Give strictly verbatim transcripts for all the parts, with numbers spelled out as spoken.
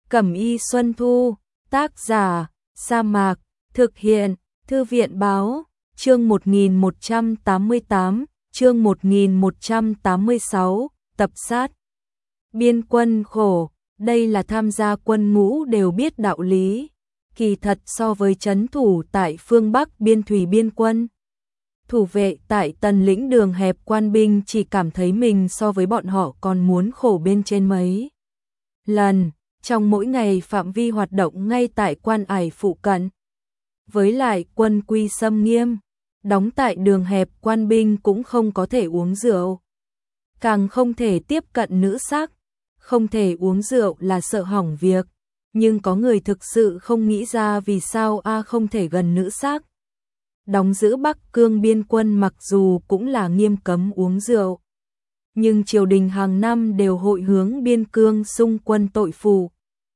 Cẩm y Xuân Thu, tác giả, Sa Mạc, thực hiện, Thư viện báo, chương một nghìn một trăm tám mươi tám, chương một nghìn một trăm tám mươi sáu, tập sát. Biên quân khổ, đây là tham gia quân ngũ đều biết đạo lý, kỳ thật so với trấn thủ tại phương Bắc biên thủy biên quân. Thủ vệ tại Tần Lĩnh đường hẹp quan binh chỉ cảm thấy mình so với bọn họ còn muốn khổ bên trên mấy lần, trong mỗi ngày phạm vi hoạt động ngay tại quan ải phụ cận. Với lại quân quy xâm nghiêm, đóng tại đường hẹp quan binh cũng không có thể uống rượu, càng không thể tiếp cận nữ sắc, không thể uống rượu là sợ hỏng việc, nhưng có người thực sự không nghĩ ra vì sao a không thể gần nữ sắc. Đóng giữ Bắc Cương biên quân mặc dù cũng là nghiêm cấm uống rượu, nhưng triều đình hàng năm đều hội hướng biên cương xung quân tội phù.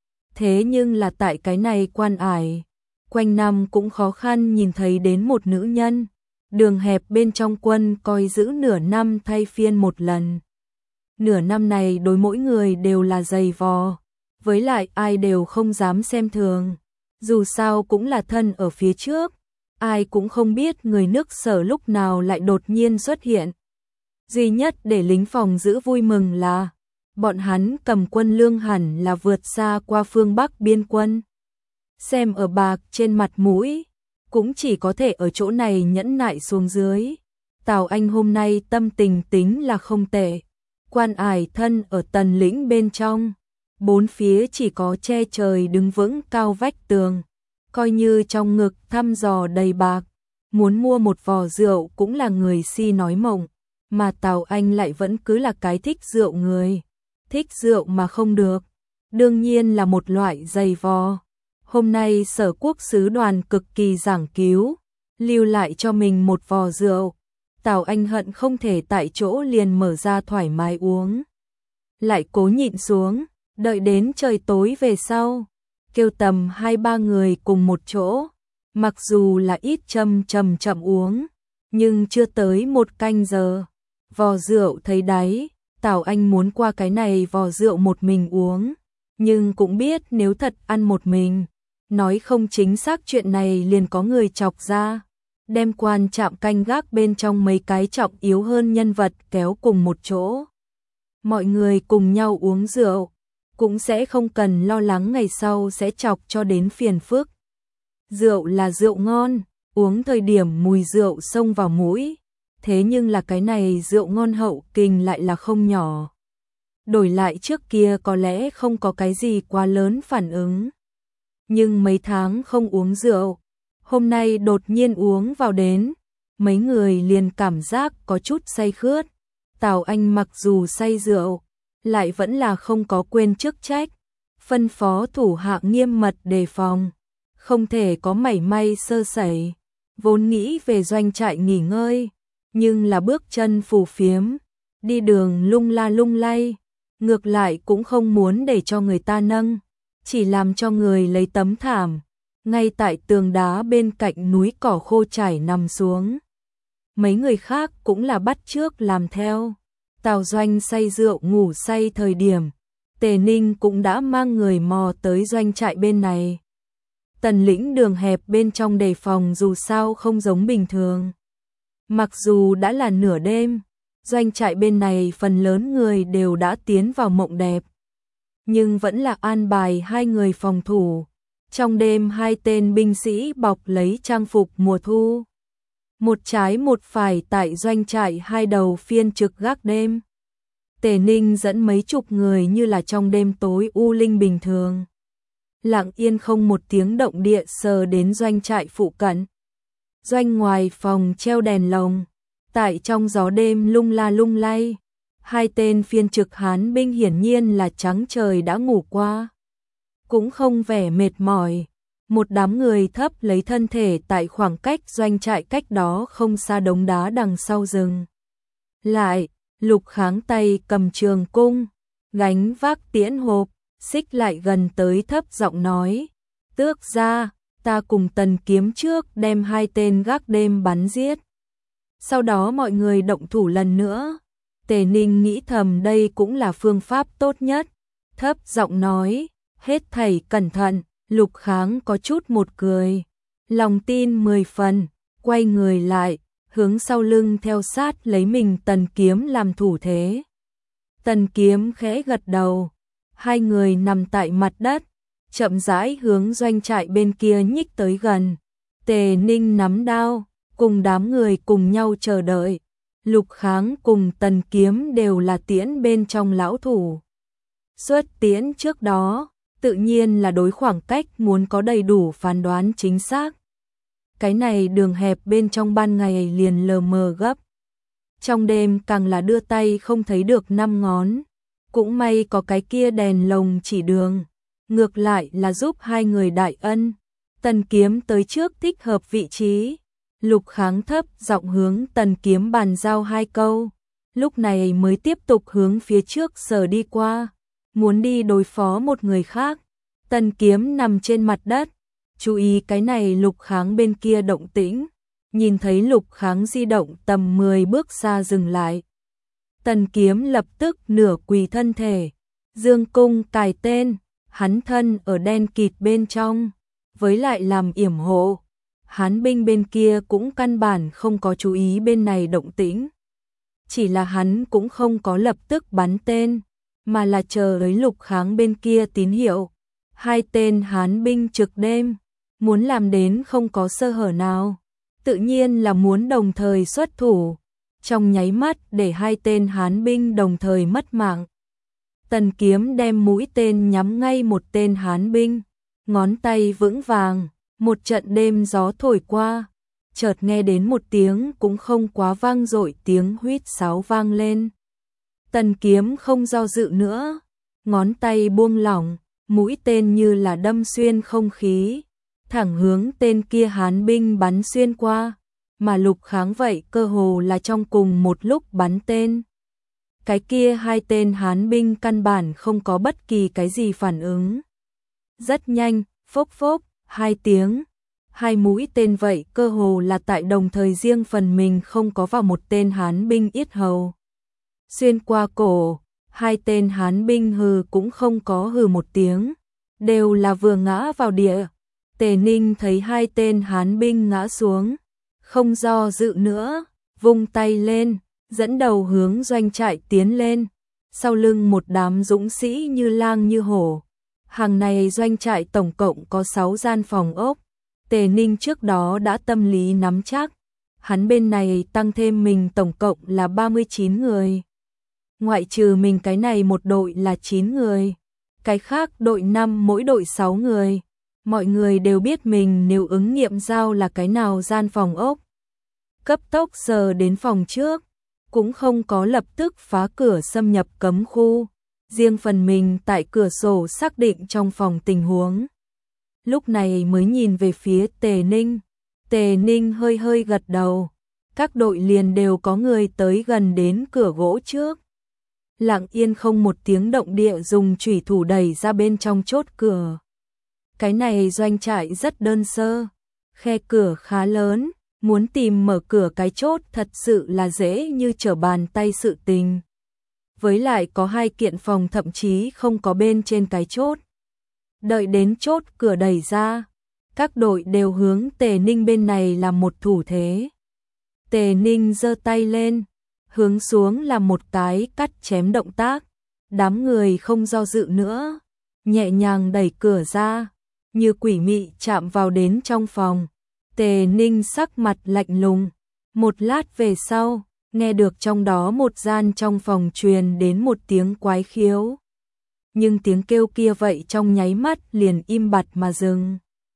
Thế nhưng là tại cái này quan ải, quanh năm cũng khó khăn nhìn thấy đến một nữ nhân, đường hẹp bên trong quân coi giữ nửa năm thay phiên một lần. Nửa năm này đối mỗi người đều là dày vò, với lại ai đều không dám xem thường, dù sao cũng là thân ở phía trước, ai cũng không biết người nước Sở lúc nào lại đột nhiên xuất hiện. Duy nhất để lính phòng giữ vui mừng là bọn hắn cầm quân lương hẳn là vượt xa qua phương Bắc biên quân. Xem ở bạc trên mặt mũi, cũng chỉ có thể ở chỗ này nhẫn nại xuống dưới. Tào Anh hôm nay tâm tình tính là không tệ. Quan ải thân ở Tần Lĩnh bên trong, bốn phía chỉ có che trời đứng vững cao vách tường, coi như trong ngực thăm dò đầy bạc, muốn mua một vò rượu cũng là người si nói mộng, mà Tào Anh lại vẫn cứ là cái thích rượu người, thích rượu mà không được, đương nhiên là một loại dày vò. Hôm nay Sở Quốc sứ đoàn cực kỳ giảng cứu, lưu lại cho mình một vò rượu. Tào Anh hận không thể tại chỗ liền mở ra thoải mái uống. Lại cố nhịn xuống, đợi đến trời tối về sau, kêu tầm hai ba người cùng một chỗ, mặc dù là ít châm chậm chậm uống, nhưng chưa tới một canh giờ, vò rượu thấy đáy, Tào Anh muốn qua cái này vò rượu một mình uống, nhưng cũng biết nếu thật ăn một mình, nói không chính xác chuyện này liền có người chọc ra. Đem quan trạm canh gác bên trong mấy cái trọng yếu hơn nhân vật kéo cùng một chỗ. Mọi người cùng nhau uống rượu, cũng sẽ không cần lo lắng ngày sau sẽ chọc cho đến phiền phức. Rượu là rượu ngon, uống thời điểm mùi rượu xông vào mũi, thế nhưng là cái này rượu ngon hậu kình lại là không nhỏ. Đổi lại trước kia có lẽ không có cái gì quá lớn phản ứng. Nhưng mấy tháng không uống rượu, hôm nay đột nhiên uống vào đến, mấy người liền cảm giác có chút say khướt. Tào Anh mặc dù say rượu, lại vẫn là không có quên chức trách, phân phó thủ hạ nghiêm mật đề phòng, không thể có mảy may sơ sẩy. Vốn nghĩ về doanh trại nghỉ ngơi, nhưng là bước chân phù phiếm, đi đường lung la lung lay, ngược lại cũng không muốn để cho người ta nâng, chỉ làm cho người lấy tấm thảm ngay tại tường đá bên cạnh núi cỏ khô trải nằm xuống. Mấy người khác cũng là bắt chước làm theo. Tào Doanh say rượu ngủ say thời điểm, Tề Ninh cũng đã mang người mò tới doanh trại bên này. Tần Lĩnh đường hẹp bên trong đề phòng dù sao không giống bình thường. Mặc dù đã là nửa đêm, doanh trại bên này phần lớn người đều đã tiến vào mộng đẹp, nhưng vẫn là an bài hai người phòng thủ. Trong đêm hai tên binh sĩ bọc lấy trang phục mùa thu, một trái một phải tại doanh trại hai đầu phiên trực gác đêm. Tề Ninh dẫn mấy chục người như là trong đêm tối u linh bình thường, lặng yên không một tiếng động địa sờ đến doanh trại phụ cận. Doanh ngoài phòng treo đèn lồng, tại trong gió đêm lung la lung lay, hai tên phiên trực Hán binh hiển nhiên là trắng trời đã ngủ qua, cũng không vẻ mệt mỏi. Một đám người thấp lấy thân thể tại khoảng cách doanh trại cách đó không xa đống đá đằng sau rừng. Lại, Lục Kháng tay cầm trường cung, gánh vác tiễn hộp, xích lại gần tới thấp giọng nói, tước ra, ta cùng Tần Kiếm trước đem hai tên gác đêm bắn giết. Sau đó mọi người động thủ lần nữa. Tề Ninh nghĩ thầm đây cũng là phương pháp tốt nhất, thấp giọng nói, Hết thảy cẩn thận, Lục Kháng có chút một cười, lòng tin mười phần, quay người lại, hướng sau lưng theo sát lấy mình Tần Kiếm làm thủ thế. Tần Kiếm khẽ gật đầu, hai người nằm tại mặt đất, chậm rãi hướng doanh trại bên kia nhích tới gần. Tề Ninh nắm đao, cùng đám người cùng nhau chờ đợi. Lục Kháng cùng Tần Kiếm đều là tiễn bên trong lão thủ. Xuất tiễn trước đó, tự nhiên là đối khoảng cách muốn có đầy đủ phán đoán chính xác. Cái này đường hẹp bên trong ban ngày liền lờ mờ gấp. Trong đêm càng là đưa tay không thấy được năm ngón. Cũng may có cái kia đèn lồng chỉ đường. Ngược lại là giúp hai người đại ân. Tần Kiếm tới trước thích hợp vị trí. Lục Kháng thấp giọng hướng Tần Kiếm bàn giao hai câu. Lúc này mới tiếp tục hướng phía trước sờ đi qua. Muốn đi đối phó một người khác. Tần Kiếm nằm trên mặt đất. Chú ý cái này Lục Kháng bên kia động tĩnh. Nhìn thấy Lục Kháng di động tầm mười bước xa dừng lại. Tần Kiếm lập tức nửa quỳ thân thể. Dương cung cài tên. Hắn thân ở đen kịt bên trong. Với lại làm yểm hộ. Hán binh bên kia cũng căn bản không có chú ý bên này động tĩnh. Chỉ là hắn cũng không có lập tức bắn tên. Mà là chờ lấy Lục Kháng bên kia tín hiệu. Hai tên Hán binh trực đêm. Muốn làm đến không có sơ hở nào. Tự nhiên là muốn đồng thời xuất thủ. Trong nháy mắt để hai tên Hán binh đồng thời mất mạng. Tần Kiếm đem mũi tên nhắm ngay một tên Hán binh. Ngón tay vững vàng. Một trận đêm gió thổi qua. Chợt nghe đến một tiếng cũng không quá vang dội tiếng huýt sáo vang lên. Tần Kiếm không do dự nữa. Ngón tay buông lỏng. Mũi tên như là đâm xuyên không khí. Thẳng hướng tên kia Hán binh bắn xuyên qua. Mà Lục Kháng vậy cơ hồ là trong cùng một lúc bắn tên. Cái kia hai tên Hán binh căn bản không có bất kỳ cái gì phản ứng. Rất nhanh, phốc phốc, hai tiếng. Hai mũi tên vậy cơ hồ là tại đồng thời riêng phần mình không có vào một tên Hán binh yết hầu. Xuyên qua cổ, hai tên Hán binh hừ cũng không có hừ một tiếng. Đều là vừa ngã vào địa. Tề Ninh thấy hai tên Hán binh ngã xuống. Không do dự nữa, vung tay lên, dẫn đầu hướng doanh trại tiến lên. Sau lưng một đám dũng sĩ như lang như hổ. Hàng này doanh trại tổng cộng có sáu gian phòng ốc. Tề Ninh trước đó đã tâm lý nắm chắc. Hắn bên này tăng thêm mình tổng cộng là ba mươi chín người. Ngoại trừ mình cái này một đội là chín người. Cái khác đội năm mỗi đội sáu người. Mọi người đều biết mình nếu ứng nghiệm giao là cái nào gian phòng ốc. Cấp tốc sờ đến phòng trước. Cũng không có lập tức phá cửa xâm nhập cấm khu. Riêng phần mình tại cửa sổ xác định trong phòng tình huống. Lúc này mới nhìn về phía Tề Ninh. Tề Ninh hơi hơi gật đầu. Các đội liền đều có người tới gần đến cửa gỗ trước. Lặng yên không một tiếng động địa dùng chủy thủ đẩy ra bên trong chốt cửa. Cái này doanh trại rất đơn sơ. Khe cửa khá lớn. Muốn tìm mở cửa cái chốt thật sự là dễ như trở bàn tay sự tình. Với lại có hai kiện phòng thậm chí không có bên trên cái chốt. Đợi đến chốt cửa đẩy ra, các đội đều hướng Tề Ninh bên này làm một thủ thế. Tề Ninh giơ tay lên, hướng xuống làm một cái cắt chém động tác. Đám người không do dự nữa, nhẹ nhàng đẩy cửa ra, như quỷ mị chạm vào đến trong phòng. Tề Ninh sắc mặt lạnh lùng. Một lát về sau, nghe được trong đó một gian trong phòng truyền đến một tiếng quái khiếu. Nhưng tiếng kêu kia vậy trong nháy mắt liền im bặt mà dừng.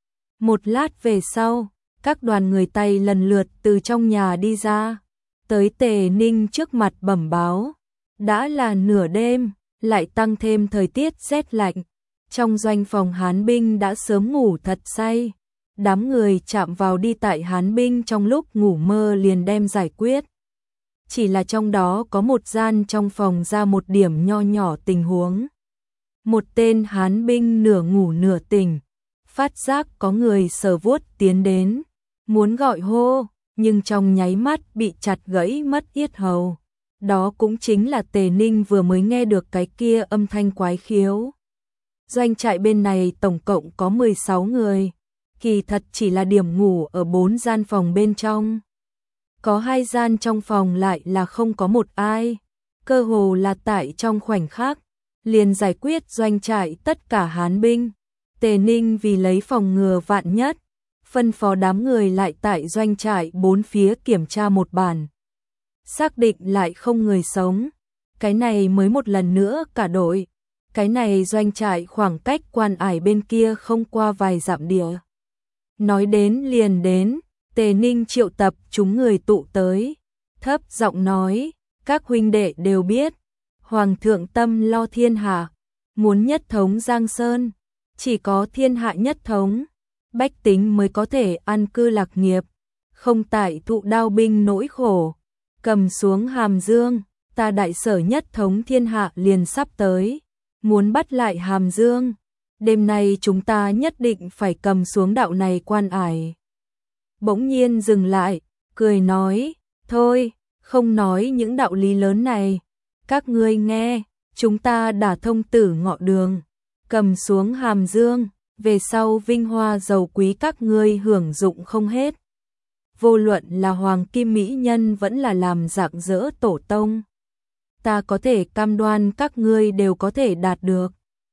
Một lát về sau, các đoàn người Tây lần lượt từ trong nhà đi ra. Tới Tề Ninh trước mặt bẩm báo. Đã là nửa đêm, lại tăng thêm thời tiết rét lạnh. Trong doanh phòng Hán binh đã sớm ngủ thật say. Đám người chạm vào đi tại Hán binh trong lúc ngủ mơ liền đem giải quyết. Chỉ là trong đó có một gian trong phòng ra một điểm nho nhỏ tình huống. Một tên Hán binh nửa ngủ nửa tỉnh, phát giác có người sờ vuốt tiến đến, muốn gọi hô, nhưng trong nháy mắt bị chặt gãy mất yết hầu. Đó cũng chính là Tề Ninh vừa mới nghe được cái kia âm thanh quái khiếu. Doanh trại bên này tổng cộng có mười sáu người, kỳ thật chỉ là điểm ngủ ở bốn gian phòng bên trong. Có hai gian trong phòng lại là không có một ai, cơ hồ là tại trong khoảnh khắc, liền giải quyết doanh trại tất cả Hán binh. Tề Ninh vì lấy phòng ngừa vạn nhất, phân phó đám người lại tại doanh trại bốn phía kiểm tra một bản. Xác định lại không người sống, cái này mới một lần nữa cả đội. Cái này doanh trại khoảng cách Quan Ải bên kia không qua vài dặm địa. Nói đến liền đến, Tề Ninh triệu tập chúng người tụ tới, thấp giọng nói, các huynh đệ đều biết, Hoàng thượng tâm lo thiên hạ, muốn nhất thống Giang Sơn, chỉ có thiên hạ nhất thống, bách tính mới có thể an cư lạc nghiệp, không tại thụ đao binh nỗi khổ, cầm xuống Hàm Dương, ta đại sở nhất thống thiên hạ liền sắp tới, muốn bắt lại Hàm Dương, đêm nay chúng ta nhất định phải cầm xuống đạo này Quan Ải. Bỗng nhiên dừng lại, cười nói, thôi, không nói những đạo lý lớn này, các ngươi nghe, chúng ta đả thông Tử Ngọ Đường, cầm xuống Hàm Dương, về sau vinh hoa giàu quý các ngươi hưởng dụng không hết. Vô luận là hoàng kim mỹ nhân vẫn là làm rạng rỡ tổ tông, ta có thể cam đoan các ngươi đều có thể đạt được.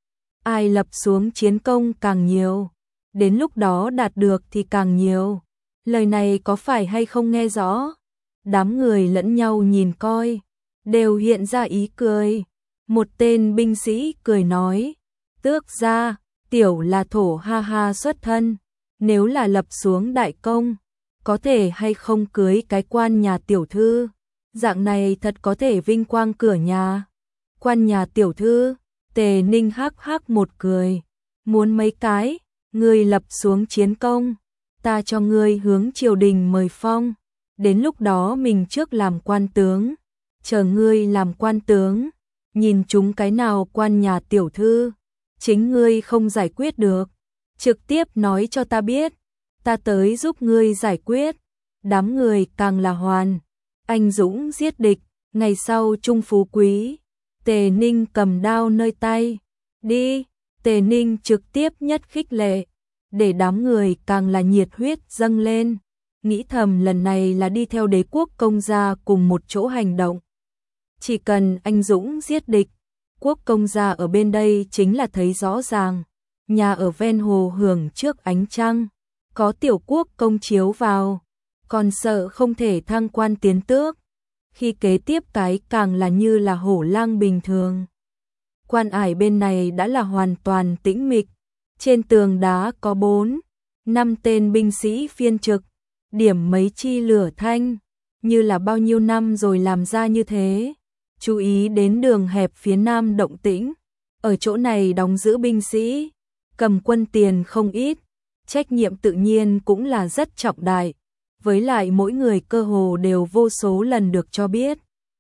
Ai lập xuống chiến công càng nhiều, đến lúc đó đạt được thì càng nhiều. Lời này có phải hay không nghe rõ? Đám người lẫn nhau nhìn coi, đều hiện ra ý cười. Một tên binh sĩ cười nói, tước gia, tiểu là thổ ha ha xuất thân, nếu là lập xuống đại công, có thể hay không cưới cái quan nhà tiểu thư, dạng này thật có thể vinh quang cửa nhà. Quan nhà tiểu thư, Tề Ninh hắc hắc một cười, muốn mấy cái, ngươi lập xuống chiến công, ta cho ngươi hướng triều đình mời phong, đến lúc đó mình trước làm quan tướng, chờ ngươi làm quan tướng, nhìn chúng cái nào quan nhà tiểu thư, chính ngươi không giải quyết được, trực tiếp nói cho ta biết, ta tới giúp ngươi giải quyết. Đám người càng là hoàn, anh dũng giết địch, ngày sau trung phú quý. Tề Ninh cầm đao nơi tay, đi, Tề Ninh trực tiếp nhất khích lệ, để đám người càng là nhiệt huyết dâng lên, nghĩ thầm lần này là đi theo đế quốc công gia cùng một chỗ hành động. Chỉ cần anh dũng giết địch, quốc công gia ở bên đây chính là thấy rõ ràng, nhà ở ven hồ hưởng trước ánh trăng, có tiểu quốc công chiếu vào, còn sợ không thể thăng quan tiến tước. Khi kế tiếp cái càng là như là hổ lang bình thường. Quan Ải bên này đã là hoàn toàn tĩnh mịch, trên tường đá có bốn, năm tên binh sĩ phiên trực, điểm mấy chi lửa thanh, như là bao nhiêu năm rồi làm ra như thế. Chú ý đến đường hẹp phía nam động tĩnh, ở chỗ này đóng giữ binh sĩ, cầm quân tiền không ít, trách nhiệm tự nhiên cũng là rất trọng đại. Với lại mỗi người cơ hồ đều vô số lần được cho biết.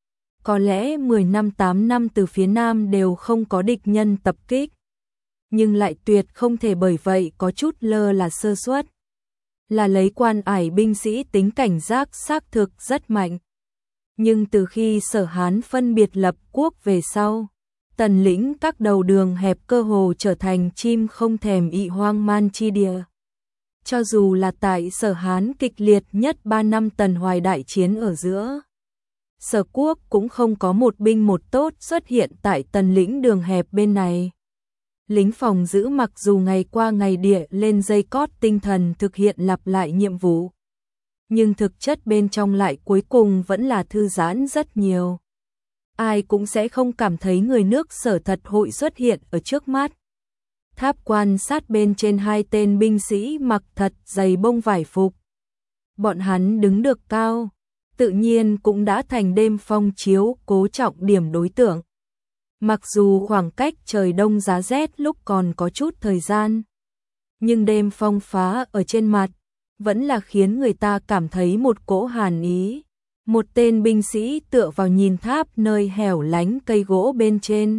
Có lẽ mười năm tám năm từ phía Nam đều không có địch nhân tập kích. Nhưng lại tuyệt không thể bởi vậy có chút lơ là sơ suất. Là lấy Quan Ải binh sĩ tính cảnh giác xác thực rất mạnh. Nhưng từ khi Sở Hán phân biệt lập quốc về sau, tần lĩnh các đầu đường hẹp cơ hồ trở thành chim không thèm ị hoang man chi địa. Cho dù là tại Sở Hán kịch liệt nhất ba năm Tần Hoài đại chiến ở giữa, Sở Quốc cũng không có một binh một tốt xuất hiện tại tần lĩnh đường hẹp bên này. Lính phòng giữ mặc dù ngày qua ngày địa lên dây cót tinh thần thực hiện lặp lại nhiệm vụ, nhưng thực chất bên trong lại cuối cùng vẫn là thư giãn rất nhiều. Ai cũng sẽ không cảm thấy người nước Sở thật hội xuất hiện ở trước mắt. Tháp quan sát bên trên hai tên binh sĩ mặc thật dày bông vải phục. Bọn hắn đứng được cao, tự nhiên cũng đã thành đêm phong chiếu cố trọng điểm đối tượng. Mặc dù khoảng cách trời đông giá rét lúc còn có chút thời gian, nhưng đêm phong phá ở trên mặt, vẫn là khiến người ta cảm thấy một cỗ hàn ý. Một tên binh sĩ tựa vào nhìn tháp nơi hẻo lánh cây gỗ bên trên.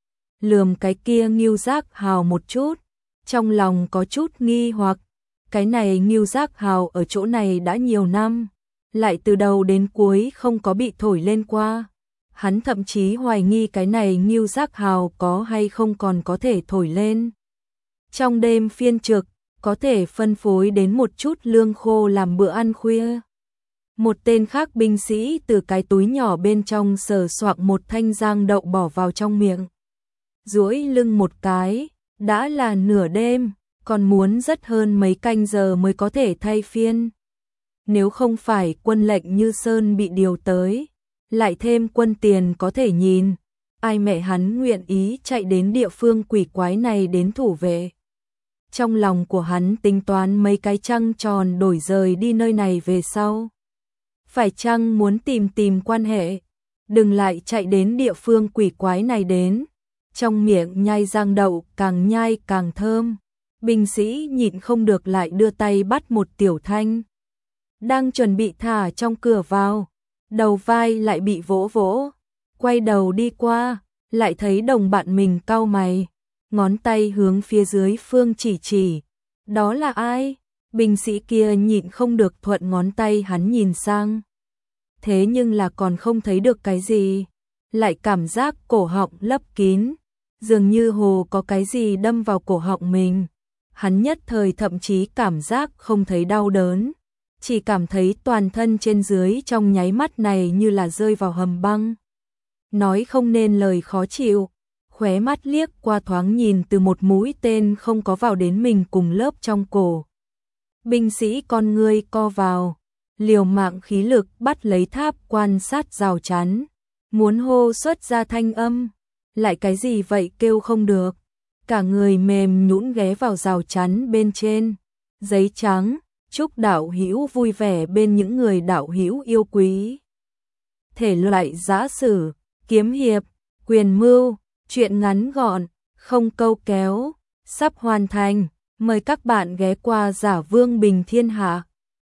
Lườm cái kia Ngưu Giác Hào một chút, trong lòng có chút nghi hoặc, cái này Ngưu Giác Hào ở chỗ này đã nhiều năm, lại từ đầu đến cuối không có bị thổi lên qua. Hắn thậm chí hoài nghi cái này Ngưu Giác Hào có hay không còn có thể thổi lên. Trong đêm phiên trực, có thể phân phối đến một chút lương khô làm bữa ăn khuya. Một tên khác binh sĩ từ cái túi nhỏ bên trong sờ soạng một thanh giang đậu bỏ vào trong miệng. Duỗi lưng một cái, đã là nửa đêm, còn muốn rất hơn mấy canh giờ mới có thể thay phiên. Nếu không phải quân lệnh Như Sơn bị điều tới, lại thêm quân tiền có thể nhìn, ai mẹ hắn nguyện ý chạy đến địa phương quỷ quái này đến thủ vệ. Trong lòng của hắn tính toán mấy cái trăng tròn đổi rời đi nơi này về sau. Phải chăng muốn tìm tìm quan hệ, đừng lại chạy đến địa phương quỷ quái này đến. Trong miệng nhai giang đậu càng nhai càng thơm, binh sĩ nhịn không được lại đưa tay bắt một tiểu thanh. Đang chuẩn bị thả trong cửa vào, đầu vai lại bị vỗ vỗ, quay đầu đi qua, lại thấy đồng bạn mình cau mày, ngón tay hướng phía dưới phương chỉ chỉ. Đó là ai? Binh sĩ kia nhịn không được thuận ngón tay hắn nhìn sang. Thế nhưng là còn không thấy được cái gì, lại cảm giác cổ họng lấp kín, dường như hồ có cái gì đâm vào cổ họng mình. Hắn nhất thời thậm chí cảm giác không thấy đau đớn, chỉ cảm thấy toàn thân trên dưới trong nháy mắt này như là rơi vào hầm băng. Nói không nên lời khó chịu, khóe mắt liếc qua thoáng nhìn từ một mũi tên không có vào đến mình cùng lớp trong cổ. Binh sĩ con ngươi co vào, liều mạng khí lực bắt lấy tháp quan sát rào chắn, muốn hô xuất ra thanh âm, lại cái gì vậy kêu không được, cả người mềm nhũn ghé vào rào chắn bên trên. Giấy trắng, chúc đạo hữu vui vẻ bên những người đạo hữu yêu quý. Thể loại giã sử, kiếm hiệp, quyền mưu, truyện ngắn gọn, không câu kéo, sắp hoàn thành, mời các bạn ghé qua Giả Vương Bình Thiên Hạ.